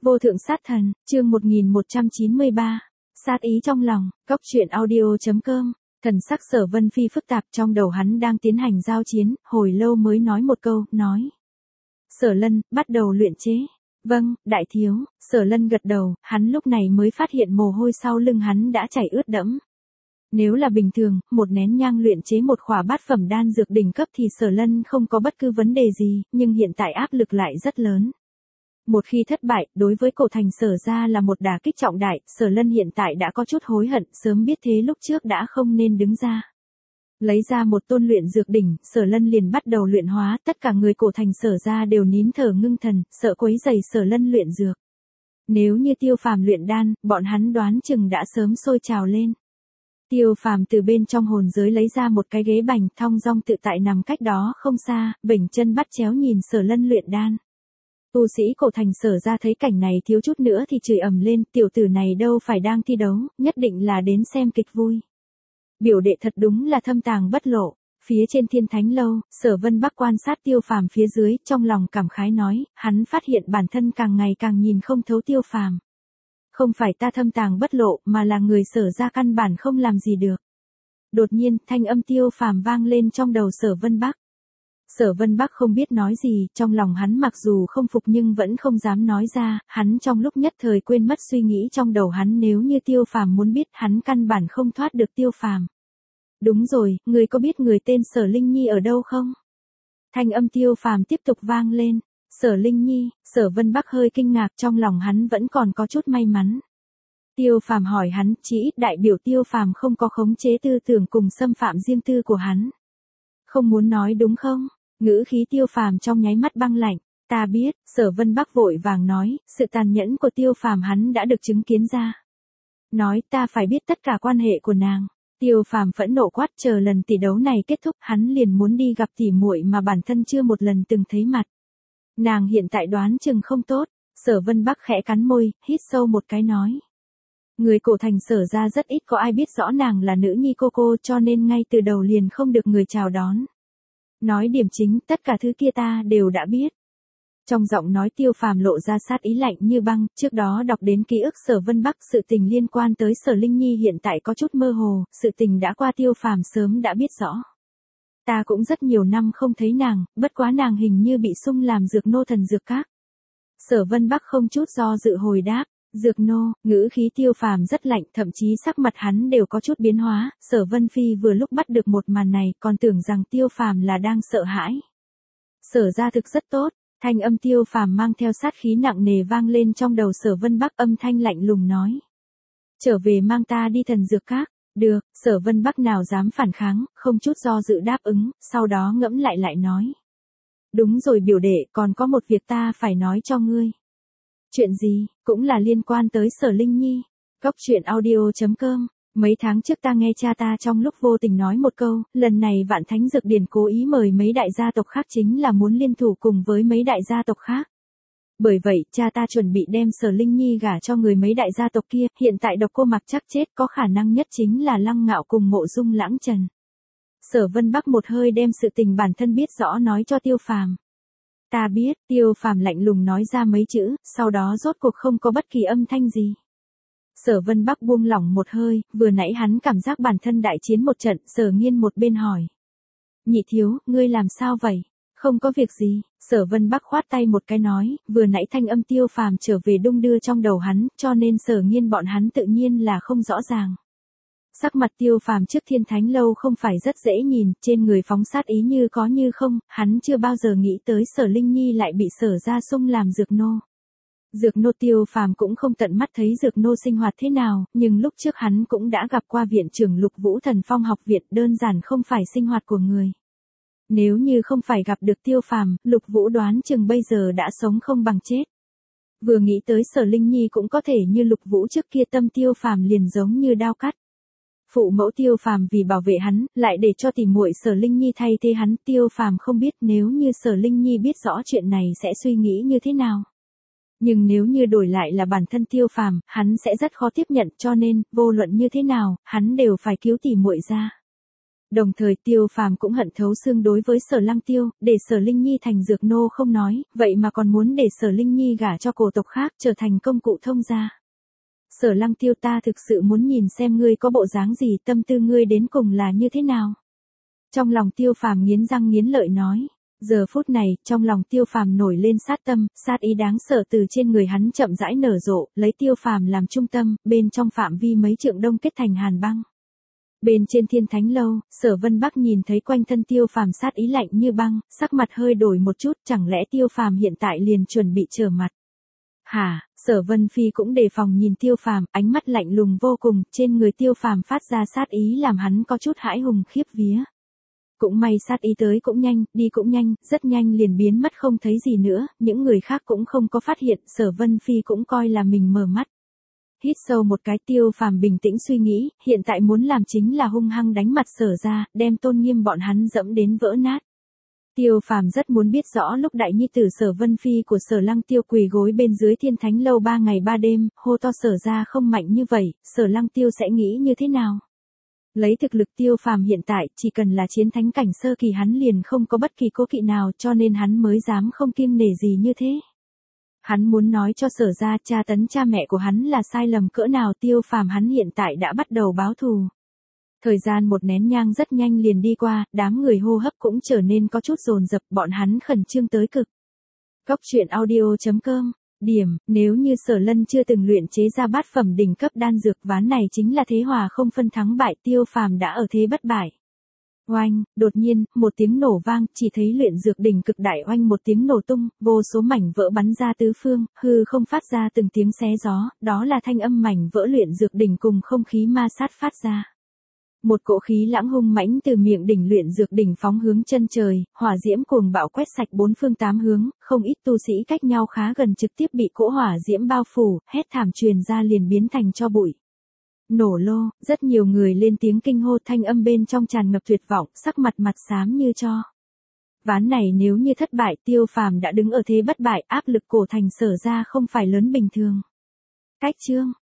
Vô thượng sát thần, chương 1193. Sát ý trong lòng, Cốc truyện audio.com. Thần sắc Sở Vân Phi phức tạp, trong đầu hắn đang tiến hành giao chiến, hồi lâu mới nói một câu, nói. Sở Lân, bắt đầu luyện chế. Vâng, đại thiếu. Sở Lân gật đầu, hắn lúc này mới phát hiện mồ hôi sau lưng hắn đã chảy ướt đẫm. Nếu là bình thường, một nén nhang luyện chế một khỏa bát phẩm đan dược đỉnh cấp thì Sở Lân không có bất cứ vấn đề gì, nhưng hiện tại áp lực lại rất lớn. Một khi thất bại, đối với cổ thành Sở gia là một đả kích trọng đại, Sở Lân hiện tại đã có chút hối hận, sớm biết thế lúc trước đã không nên đứng ra. Lấy ra một tôn luyện dược đỉnh, Sở Lân liền bắt đầu luyện hóa, tất cả người cổ thành Sở gia đều nín thở ngưng thần, sợ quấy rầy Sở Lân luyện dược. Nếu như Tiêu Phàm luyện đan, bọn hắn đoán chừng đã sớm sôi trào lên. Tiêu Phàm từ bên trong hồn giới lấy ra một cái ghế bành, thong dong tự tại nằm cách đó không xa, bỉnh chân bắt chéo nhìn Sở Lân luyện đan. Tu sĩ cổ thành Sở ra thấy cảnh này thiếu chút nữa thì chửi ầm lên, tiểu tử này đâu phải đang thi đấu, nhất định là đến xem kịch vui. Biểu đệ thật đúng là thâm tàng bất lộ. Phía trên Thiên Thánh Lâu, Sở Vân Bắc quan sát Tiêu Phàm phía dưới, trong lòng cảm khái nói, hắn phát hiện bản thân càng ngày càng nhìn không thấu Tiêu Phàm. Không phải ta thâm tàng bất lộ, mà là người Sở ra căn bản không làm gì được. Đột nhiên, thanh âm Tiêu Phàm vang lên trong đầu Sở Vân Bắc. Sở Vân Bắc không biết nói gì, trong lòng hắn mặc dù không phục nhưng vẫn không dám nói ra, hắn trong lúc nhất thời quên mất suy nghĩ trong đầu hắn, nếu như Tiêu Phàm muốn biết, hắn căn bản không thoát được Tiêu Phàm. Đúng rồi, người có biết người tên Sở Linh Nhi ở đâu không? Thanh âm Tiêu Phàm tiếp tục vang lên. Sở Linh Nhi, Sở Vân Bắc hơi kinh ngạc, trong lòng hắn vẫn còn có chút may mắn. Tiêu Phàm hỏi hắn, chỉ ít đại biểu Tiêu Phàm không có khống chế tư tưởng cùng xâm phạm riêng tư của hắn. Không muốn nói đúng không? Ngữ khí Tiêu Phàm trong nháy mắt băng lạnh. Ta biết. Sở Vân Bắc vội vàng nói, sự tàn nhẫn của Tiêu Phàm hắn đã được chứng kiến ra. Nói, ta phải biết tất cả quan hệ của nàng. Tiêu Phàm phẫn nộ quát, chờ lần tỷ đấu này kết thúc, hắn liền muốn đi gặp tỷ muội mà bản thân chưa một lần từng thấy mặt. Nàng hiện tại đoán chừng không tốt. Sở Vân Bắc khẽ cắn môi, hít sâu một cái nói. Người cổ thành Sở ra rất ít có ai biết rõ nàng là nữ nhi cô, cho nên ngay từ đầu liền không được người chào đón. Nói điểm chính, tất cả thứ kia ta đều đã biết. Trong giọng nói Tiêu Phàm lộ ra sát ý lạnh như băng, trước đó đọc đến ký ức Sở Vân Bắc, sự tình liên quan tới Sở Linh Nhi hiện tại có chút mơ hồ, sự tình đã qua Tiêu Phàm sớm đã biết rõ. Ta cũng rất nhiều năm không thấy nàng, bất quá nàng hình như bị sung làm dược nô thần dược các. Sở Vân Bắc không chút do dự hồi đáp, dược nô, ngữ khí Tiêu Phàm rất lạnh, thậm chí sắc mặt hắn đều có chút biến hóa. Sở Vân Phi vừa lúc bắt được một màn này, còn tưởng rằng Tiêu Phàm là đang sợ hãi. Sở ra thực rất tốt. Thanh âm Tiêu Phàm mang theo sát khí nặng nề vang lên trong đầu Sở Vân Bắc, âm thanh lạnh lùng nói. Trở về mang ta đi thần dược các. Được. Sở Vân Bắc nào dám phản kháng, không chút do dự đáp ứng, sau đó ngẫm lại nói. Đúng rồi biểu đệ, còn có một việc ta phải nói cho ngươi. Chuyện gì? Cũng là liên quan tới Sở Linh Nhi. Cốc truyện audio.com. Mấy tháng trước ta nghe cha ta trong lúc vô tình nói một câu, lần này Vạn Thánh Dược Điển cố ý mời mấy đại gia tộc khác chính là muốn liên thủ cùng với mấy đại gia tộc khác. Bởi vậy, cha ta chuẩn bị đem Sở Linh Nhi gả cho người mấy đại gia tộc kia, hiện tại Độc Cô Mặc chắc chết, có khả năng nhất chính là Lăng Ngạo cùng Mộ Dung Lãng Trần. Sở Vân Bắc một hơi đem sự tình bản thân biết rõ nói cho Tiêu Phàm. Ta biết. Tiêu Phàm lạnh lùng nói ra mấy chữ, sau đó rốt cuộc không có bất kỳ âm thanh gì. Sở Vân Bắc buông lỏng một hơi, vừa nãy hắn cảm giác bản thân đại chiến một trận, Sở Nghiên một bên hỏi. Nhị thiếu, ngươi làm sao vậy? Không có việc gì. Sở Vân Bắc khoát tay một cái nói, vừa nãy thanh âm Tiêu Phàm trở về đung đưa trong đầu hắn, cho nên Sở Nghiên bọn hắn tự nhiên là không rõ ràng. Sắc mặt Tiêu Phàm trước Thiên Thánh Lâu không phải rất dễ nhìn, trên người phóng sát ý như có như không, hắn chưa bao giờ nghĩ tới Sở Linh Nhi lại bị Sở ra sung làm dược nô. Dược nô Tiêu Phàm cũng không tận mắt thấy dược nô sinh hoạt thế nào, nhưng lúc trước hắn cũng đã gặp qua viện trưởng Lục Vũ Thần Phong học viện, đơn giản không phải sinh hoạt của người. Nếu như không phải gặp được Tiêu Phàm, Lục Vũ đoán chừng bây giờ đã sống không bằng chết. Vừa nghĩ tới Sở Linh Nhi cũng có thể như Lục Vũ trước kia, tâm Tiêu Phàm liền giống như đao cắt. Phụ mẫu Tiêu Phàm vì bảo vệ hắn, lại để cho tỷ muội Sở Linh Nhi thay thế hắn, Tiêu Phàm không biết nếu như Sở Linh Nhi biết rõ chuyện này sẽ suy nghĩ như thế nào. Nhưng nếu như đổi lại là bản thân Tiêu Phàm, hắn sẽ rất khó tiếp nhận, cho nên, vô luận như thế nào, hắn đều phải cứu tỷ muội ra. Đồng thời Tiêu Phàm cũng hận thấu xương đối với Sở Lăng Tiêu, để Sở Linh Nhi thành dược nô không nói, vậy mà còn muốn để Sở Linh Nhi gả cho cổ tộc khác trở thành công cụ thông gia. Sở Lăng Tiêu, ta thực sự muốn nhìn xem ngươi có bộ dáng gì, tâm tư ngươi đến cùng là như thế nào. Trong lòng Tiêu Phàm nghiến răng nghiến lợi nói. Giờ phút này, trong lòng Tiêu Phàm nổi lên sát tâm, sát ý đáng sợ từ trên người hắn chậm rãi nở rộ, lấy Tiêu Phàm làm trung tâm, bên trong phạm vi mấy trượng đông kết thành hàn băng. Bên trên Thiên Thánh Lâu, Sở Vân Bắc nhìn thấy quanh thân Tiêu Phàm sát ý lạnh như băng, sắc mặt hơi đổi một chút, chẳng lẽ Tiêu Phàm hiện tại liền chuẩn bị trở mặt. Hả, Sở Vân Phi cũng đề phòng nhìn Tiêu Phàm, ánh mắt lạnh lùng vô cùng, trên người Tiêu Phàm phát ra sát ý làm hắn có chút hãi hùng khiếp vía. Cũng may sát ý tới cũng nhanh, đi cũng nhanh, rất nhanh liền biến mất không thấy gì nữa, những người khác cũng không có phát hiện, Sở Vân Phi cũng coi là mình mở mắt. Hít sâu một cái, Tiêu Phàm bình tĩnh suy nghĩ, hiện tại muốn làm chính là hung hăng đánh mặt Sở ra, đem tôn nghiêm bọn hắn dẫm đến vỡ nát. Tiêu Phàm rất muốn biết rõ lúc đại nhi tử Sở Vân Phi của Sở Lăng Tiêu quỳ gối bên dưới Thiên Thánh Lâu 3 ngày 3 đêm, hô to Sở ra không mạnh như vậy, Sở Lăng Tiêu sẽ nghĩ như thế nào? Lấy thực lực Tiêu Phàm hiện tại, chỉ cần là chiến thánh cảnh sơ kỳ hắn liền không có bất kỳ cố kỵ nào, cho nên hắn mới dám không kiêng nể gì như thế. Hắn muốn nói cho Sở ra tra tấn cha mẹ của hắn là sai lầm cỡ nào. Tiêu Phàm hắn hiện tại đã bắt đầu báo thù. Thời gian một nén nhang rất nhanh liền đi qua, đám người hô hấp cũng trở nên có chút dồn dập, bọn hắn khẩn trương tới cực. Góc truyện audio.com. Điểm, nếu như Sở Lân chưa từng luyện chế ra bát phẩm đỉnh cấp đan dược, ván này chính là thế hòa không phân thắng bại, Tiêu Phàm đã ở thế bất bại. Oanh, đột nhiên, một tiếng nổ vang, chỉ thấy luyện dược đỉnh cực đại oanh một tiếng nổ tung, vô số mảnh vỡ bắn ra tứ phương, hư không phát ra từng tiếng xé gió, đó là thanh âm mảnh vỡ luyện dược đỉnh cùng không khí ma sát phát ra. Một cỗ khí lãng hung mãnh từ miệng đỉnh luyện dược đỉnh phóng hướng chân trời, hỏa diễm cuồng bạo quét sạch bốn phương tám hướng, không ít tu sĩ cách nhau khá gần trực tiếp bị cỗ hỏa diễm bao phủ, hét thảm truyền ra liền biến thành tro bụi. Nổ lô, rất nhiều người lên tiếng kinh hô, thanh âm bên trong tràn ngập tuyệt vọng, sắc mặt mặt xám như tro. Ván này nếu như thất bại, Tiêu Phàm đã đứng ở thế bất bại, áp lực cổ thành Sở ra không phải lớn bình thường. Cách chương